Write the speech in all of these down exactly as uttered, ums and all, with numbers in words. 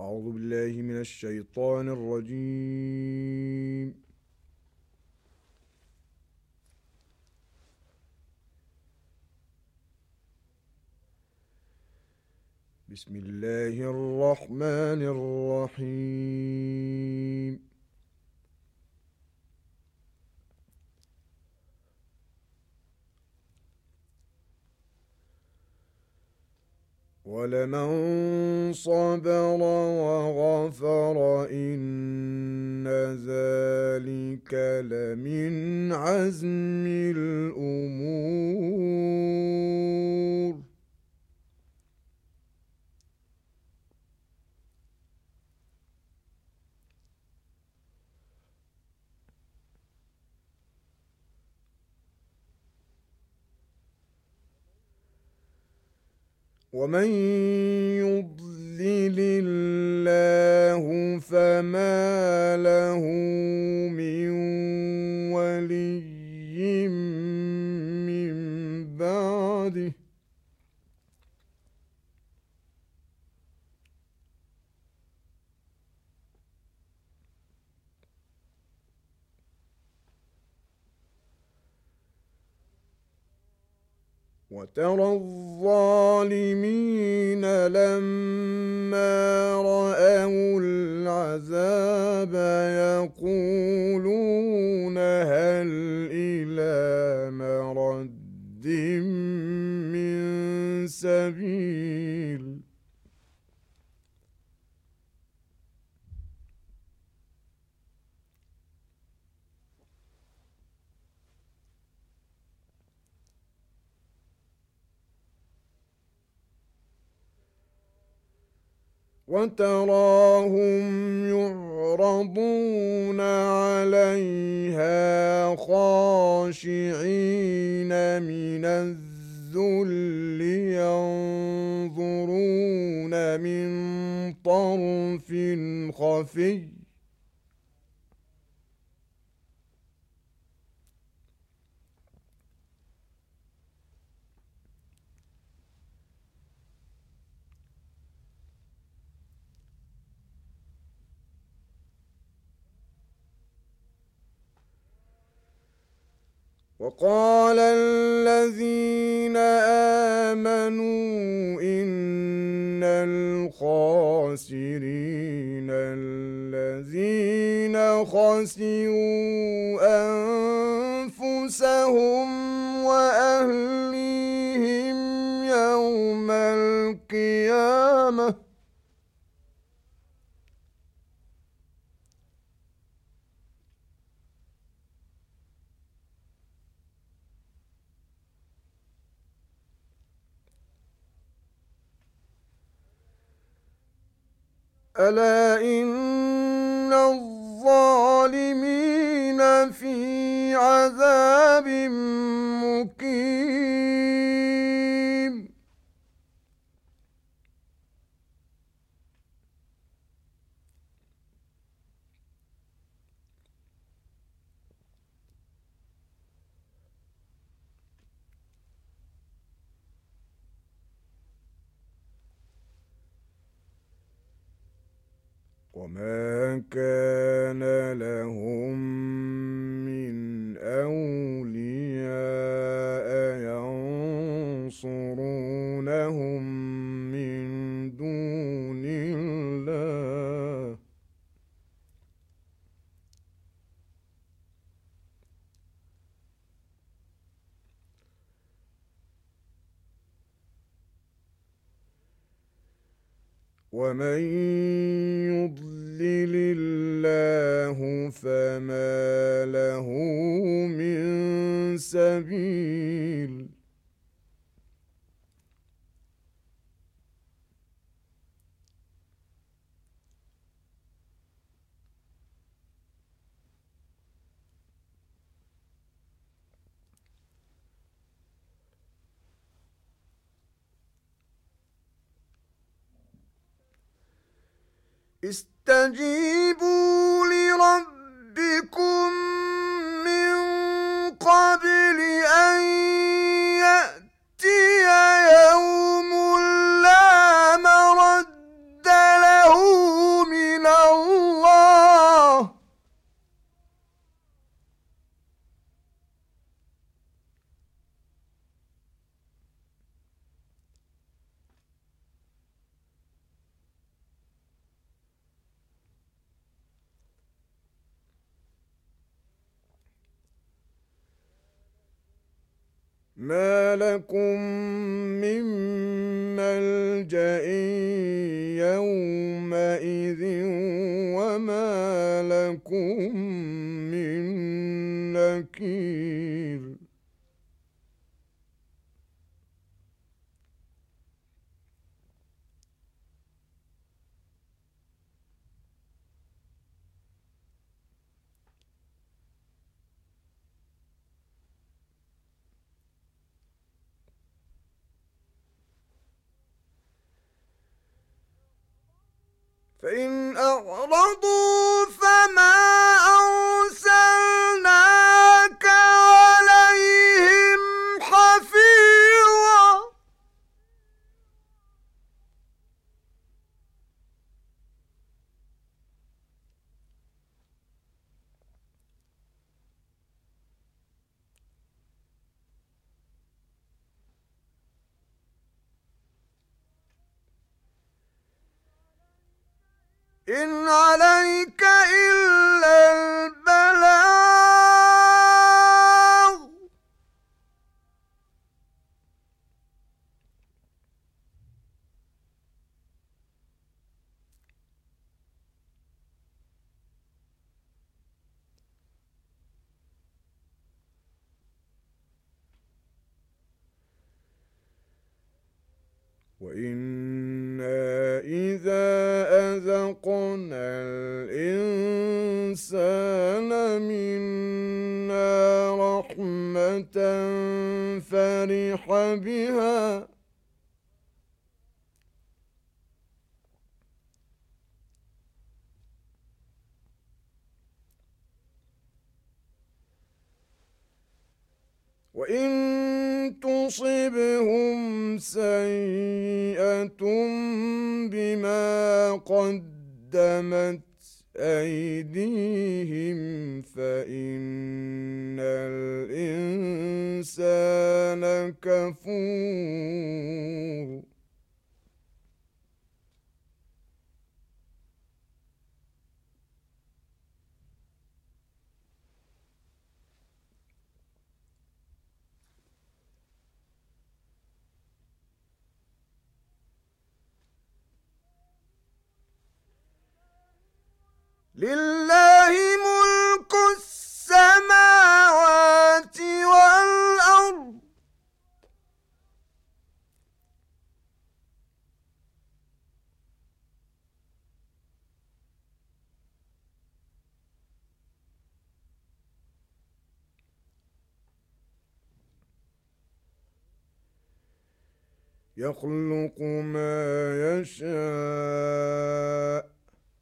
أعوذ بالله من الشيطان الرجيم. بسم الله الرحمن الرحيم. ولمن صبر وغفر إن ذلك لمن عزم الأمور. ومن يضلل الله فما له من ولي من بعده وترى الظالمين لما رأوا العذاب يقولون هل إلى مرد من سبيل. وتراهم يعرضون عليها خاشعين من الذل ينظرون من طرف خفي وقال الذين آمنوا إن الخاسرين الذين خسروا أنفسهم وأهليهم يوم القيامة ألا إن الظالمين في عذاب مقيم. وما كان لهم من أولياء ينصرونهم من دون الله ومن يضلل الله فما له من سبيل. استجيبوا لربكم من قبل أن يأتي يوم لا مرد له ما لكم من ملجأ يومئذ وما لكم من نكير فإن أعرضوا فما أرسلناك عليهم حفيظا إن عليك إلا البلاغ وإنا إذا أذقنا الإنسان منا رحمة فرح بها وإن تصبهم سيئة بما قدمت أيديهم فإن الإنسان كفور لله ملك السماوات والأرض يخلق ما يشاء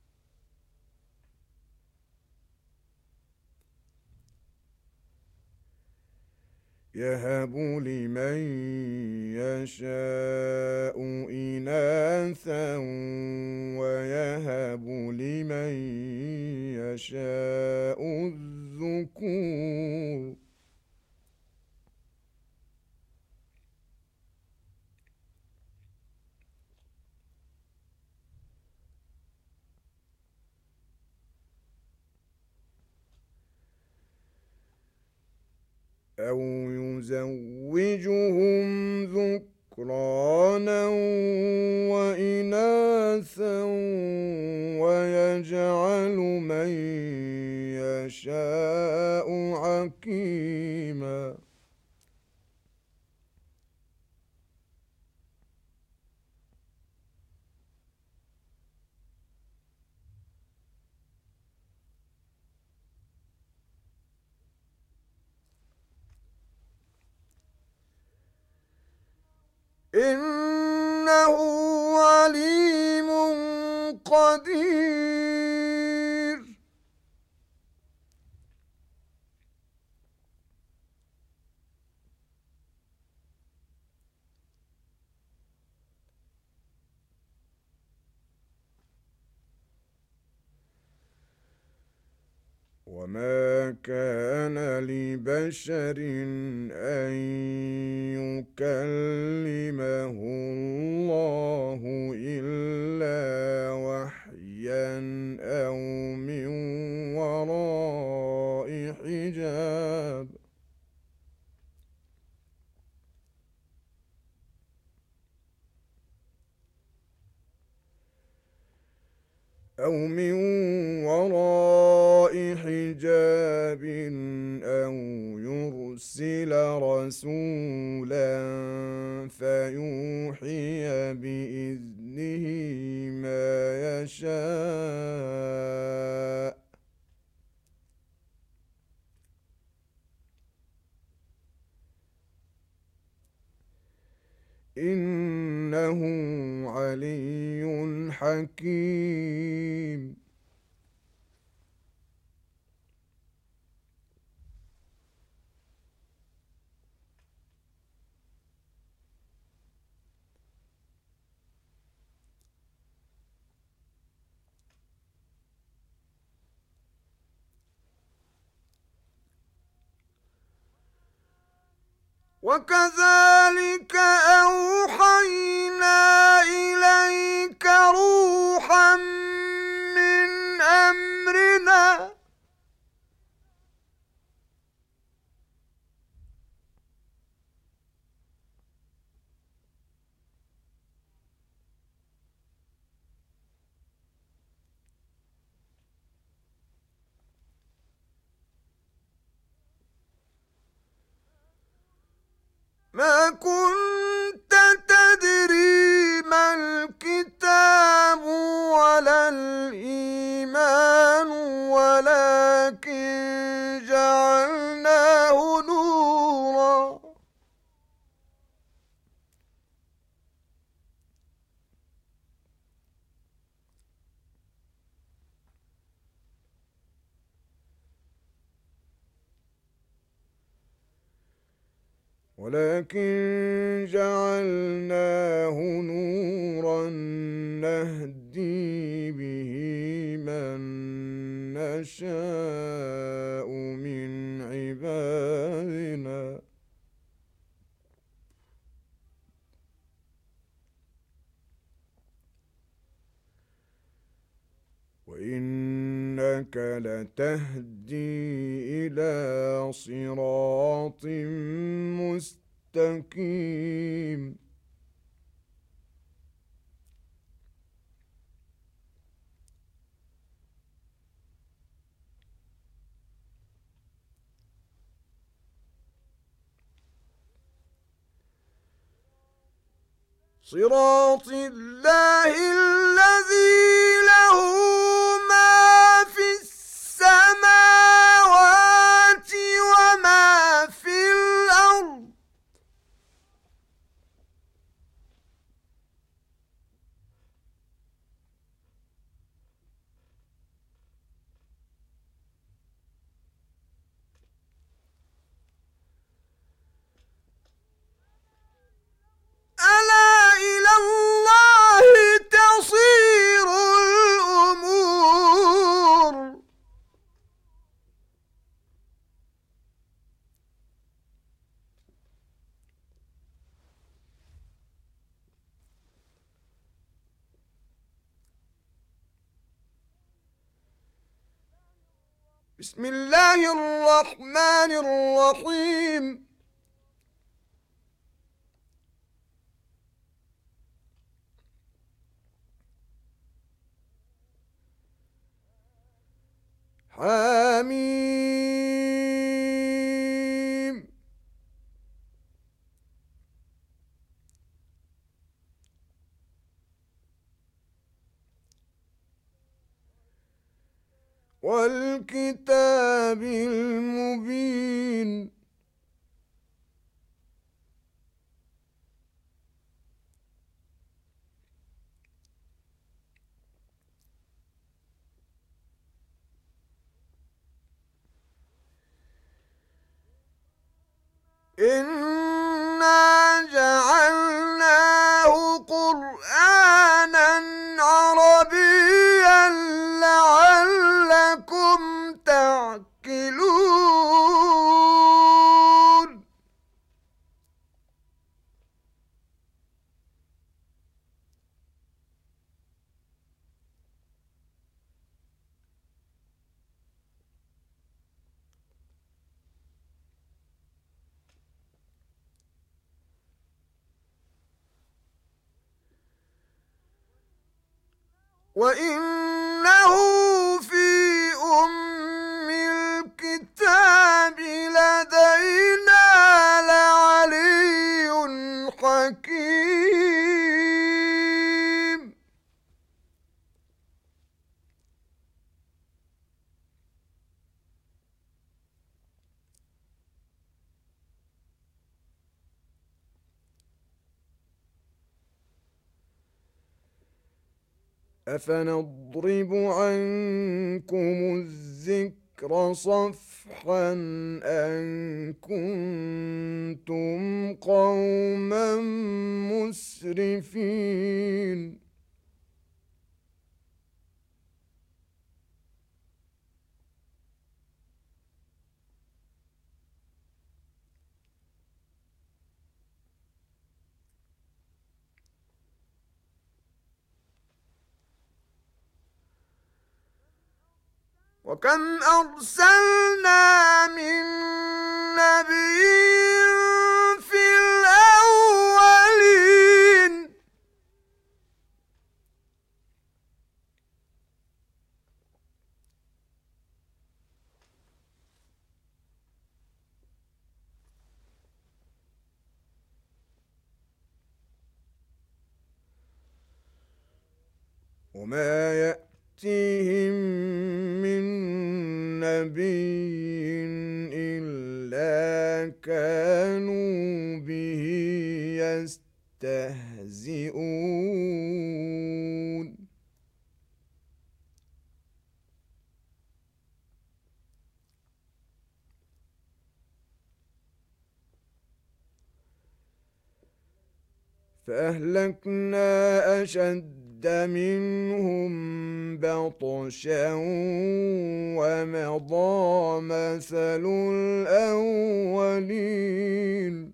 يهب لمن يشاء إناثا ويهب لمن يشاء الذكور أو يزوجهم ذكرانا وإناثا ويجعل من يشاء عقيما إنه عليم قدير وما كان لبشر أن يكلمه الله إلا وحيا أو من وراء حجاب أو من وراء حجاب أو يرسل رسولا فيوحي بإذنه ما يشاء إنه علي حكيم. وكذلك أوحينا إليك روحا من أمرنا ما كنت تدري ما الكتاب ولا الإيمان ولكن جعلناه نورا ولكن جعلناه نورا نهدي به من نشاء من عبادنا وإنك لتهدي إلى صراط مستقيم. صراط الله الذي له ما في السماوات وما في الأرض ألا إلى الله تصير الأمور. بسم الله الرحمن الرحيم. حميم. والكتاب المبين. إنا جعلناه قرآنا عربيا لعلكم تعقلون. وإنا أفنضرب عنكم الذكر صفحا أن كنتم قوما مسرفين وكم أرسلنا من نبي في الأولين وما يأتيهم من نبي إلا كانوا به يستهزئون فأهلكنا أشد منهم بطشا ومضى مثل الأولين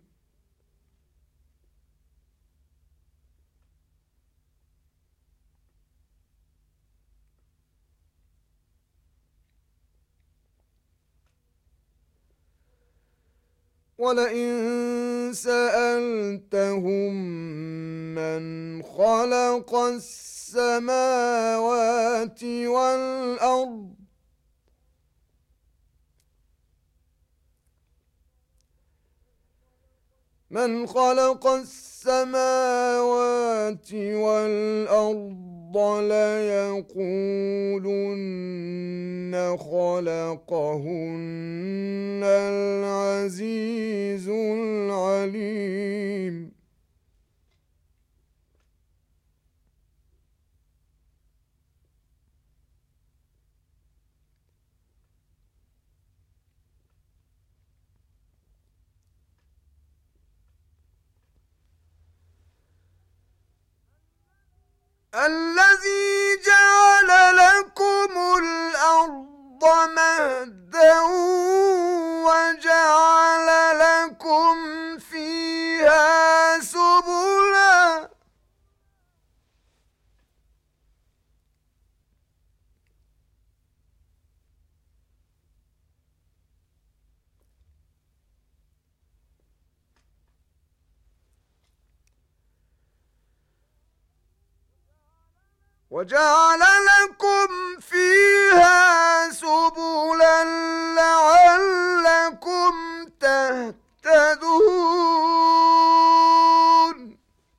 ولئن سألتهم من خلق السماوات والأرض من خلق السماوات والأرض ليقولن خلقهن العزيز العليم الذي جعل لكم الأرض مهدا وجعل لكم فيها سبلا وجعل لكم فيها سبلا لعلكم تهتدون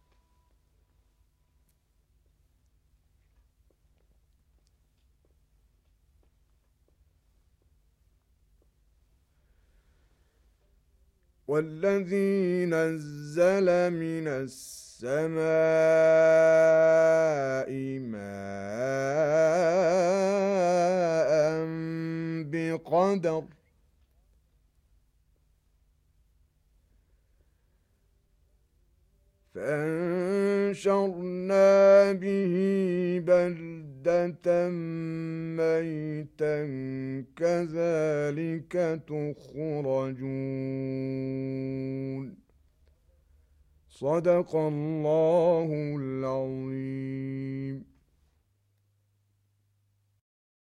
والذي نزل من السماء السماء ماء بقدر فأنشرنا به بلدة ميتا كذلك تخرجون صدق الله العظيم.